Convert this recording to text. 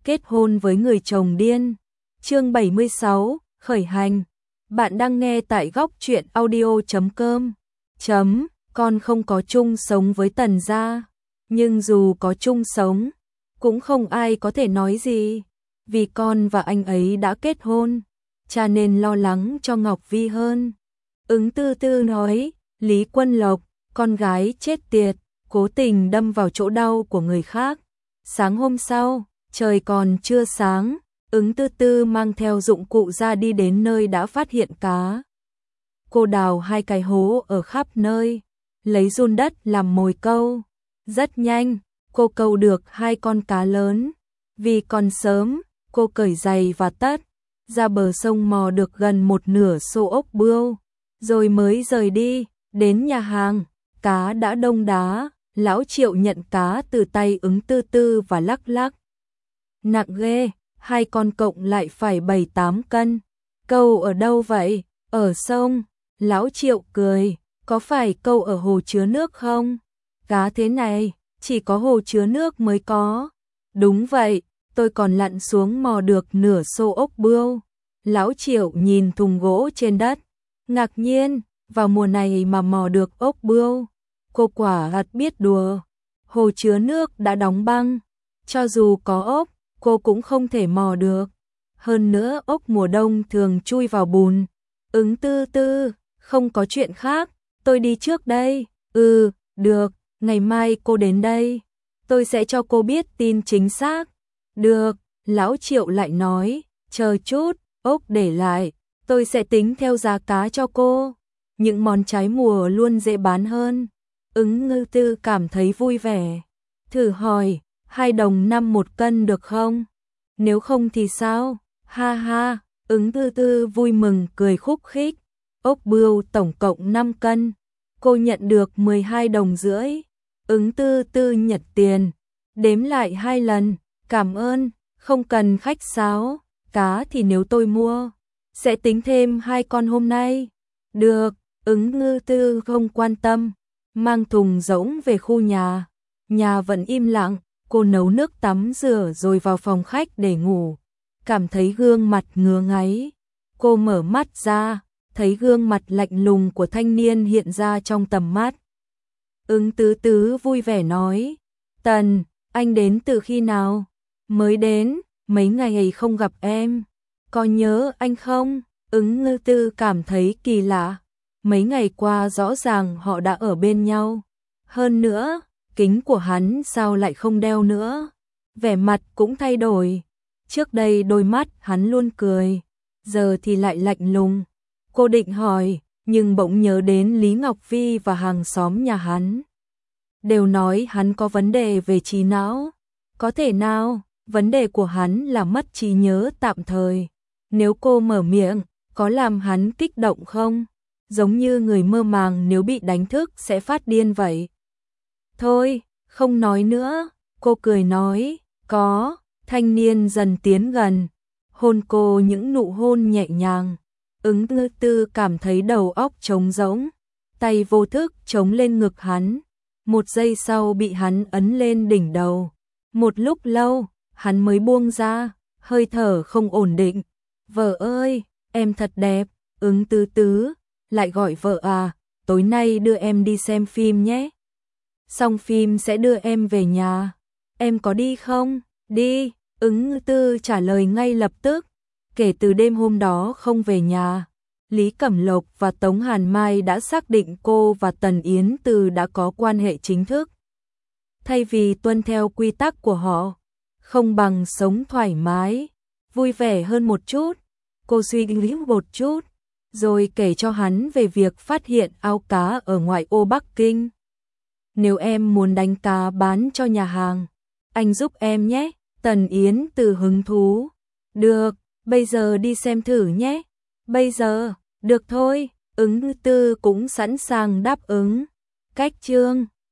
kết hôn với người chồng điên. Chương 76, khởi hành. Bạn đang nghe tại góc truyện audio.com. Con không có chung sống với Tần gia, nhưng dù có chung sống, cũng không ai có thể nói gì, vì con và anh ấy đã kết hôn, cha nên lo lắng cho Ngọc Vi hơn. Ứng Tư Tư nói, Lý Quân Lộc, con gái chết tiệt, cố tình đâm vào chỗ đau của người khác. Sáng hôm sau, trời còn chưa sáng, Ứng Tư Tư mang theo dụng cụ ra đi đến nơi đã phát hiện cá. Cô đào 2 cái hố ở khắp nơi, lấy giun đất làm mồi câu. Rất nhanh, cô câu được 2 con cá lớn. Vì còn sớm, cô cởi giày và tất, ra bờ sông mò được gần 1/2 xô ốc bươu, rồi mới rời đi. Đến nhà hàng, cá đã đông đá, lão Triệu nhận cá từ tay Ứng Tư Tư và lắc lắc. Nặng ghê, 2 con cộng lại phải 7-8 cân. Câu ở đâu vậy? Ở sông. Lão Triệu cười, có phải câu ở hồ chứa nước không? Cá thế này, chỉ có hồ chứa nước mới có. Đúng vậy, tôi còn lặn xuống mò được nửa xô ốc bươu. Lão Triệu nhìn thùng gỗ trên đất, ngạc nhiên, vào mùa này mà mò được ốc bươu. Cô quả thật biết đùa. Hồ chứa nước đã đóng băng, cho dù có ốc, cô cũng không thể mò được. Hơn nữa ốc mùa đông thường chui vào bùn. Ứng Tư Tư, không có chuyện khác, tôi đi trước đây. Được, ngày mai cô đến đây, tôi sẽ cho cô biết tin chính xác. Được, lão Triệu lại nói, chờ chút, ốc để lại, tôi sẽ tính theo giá cá cho cô. Những món trái mùa luôn dễ bán hơn. Ứng Tư cảm thấy vui vẻ, thử hỏi, 2 đồng 5 1 cân được không? Nếu không thì sao? Ha ha, Ứng Tư Tư vui mừng cười khúc khích. Ốc bươu tổng cộng 5 cân, cô nhận được 12 đồng rưỡi. Ứng Tư Tư nhặt tiền, đếm lại 2 lần, cảm ơn, không cần khách sáo, cá thì nếu tôi mua, sẽ tính thêm 2 con hôm nay. Được, Ứng Tư không quan tâm, mang thùng rỗng về khu nhà. Nhà vẫn im lặng, cô nấu nước tắm rửa rồi vào phòng khách để ngủ. Cảm thấy gương mặt ngứa ngáy, cô mở mắt ra, thấy gương mặt lạnh lùng của thanh niên hiện ra trong tầm mắt. Ứng Tư Tư vui vẻ nói, Tần, anh đến từ khi nào? Mới đến, mấy ngày không gặp em. Có nhớ anh không? Ứng Tư cảm thấy kỳ lạ. Mấy ngày qua rõ ràng họ đã ở bên nhau. Hơn nữa, kính của hắn sao lại không đeo nữa? Vẻ mặt cũng thay đổi. Trước đây đôi mắt hắn luôn cười, giờ thì lại lạnh lùng. Cô định hỏi, nhưng bỗng nhớ đến Lý Ngọc Vi và hàng xóm nhà hắn. Đều nói hắn có vấn đề về trí não. Có thể nào, vấn đề của hắn là mất trí nhớ tạm thời. Nếu cô mở miệng, có làm hắn kích động không? Giống như người mơ màng nếu bị đánh thức sẽ phát điên vậy. Thôi, không nói nữa, cô cười nói, có. Thanh niên dần tiến gần, hôn cô những nụ hôn nhẹ nhàng. Ứng Tư cảm thấy đầu óc trống rỗng, tay vô thức chống lên ngực hắn. 1 giây sau bị hắn ấn lên đỉnh đầu. Một lúc lâu, hắn mới buông ra, hơi thở không ổn định. Vợ ơi, em thật đẹp. Ứng Tư Tư lại gọi vợ à, tối nay đưa em đi xem phim nhé. Xong phim sẽ đưa em về nhà. Em có đi không? Đi. Ứng Tư trả lời ngay lập tức. Kể từ đêm hôm đó không về nhà, Lý Cẩm Lộc và Tống Hàn Mai đã xác định cô và Tần Yến Từ đã có quan hệ chính thức. Thay vì tuân theo quy tắc của họ, không bằng sống thoải mái, vui vẻ hơn một chút. Cô suy nghĩ một chút, rồi kể cho hắn về việc phát hiện ao cá ở ngoại ô Bắc Kinh. Nếu em muốn đánh cá bán cho nhà hàng, anh giúp em nhé. Tần Yến Từ hứng thú. Được, bây giờ đi xem thử nhé. Bây giờ, được thôi. Ứng Tư cũng sẵn sàng đáp ứng. Cách chương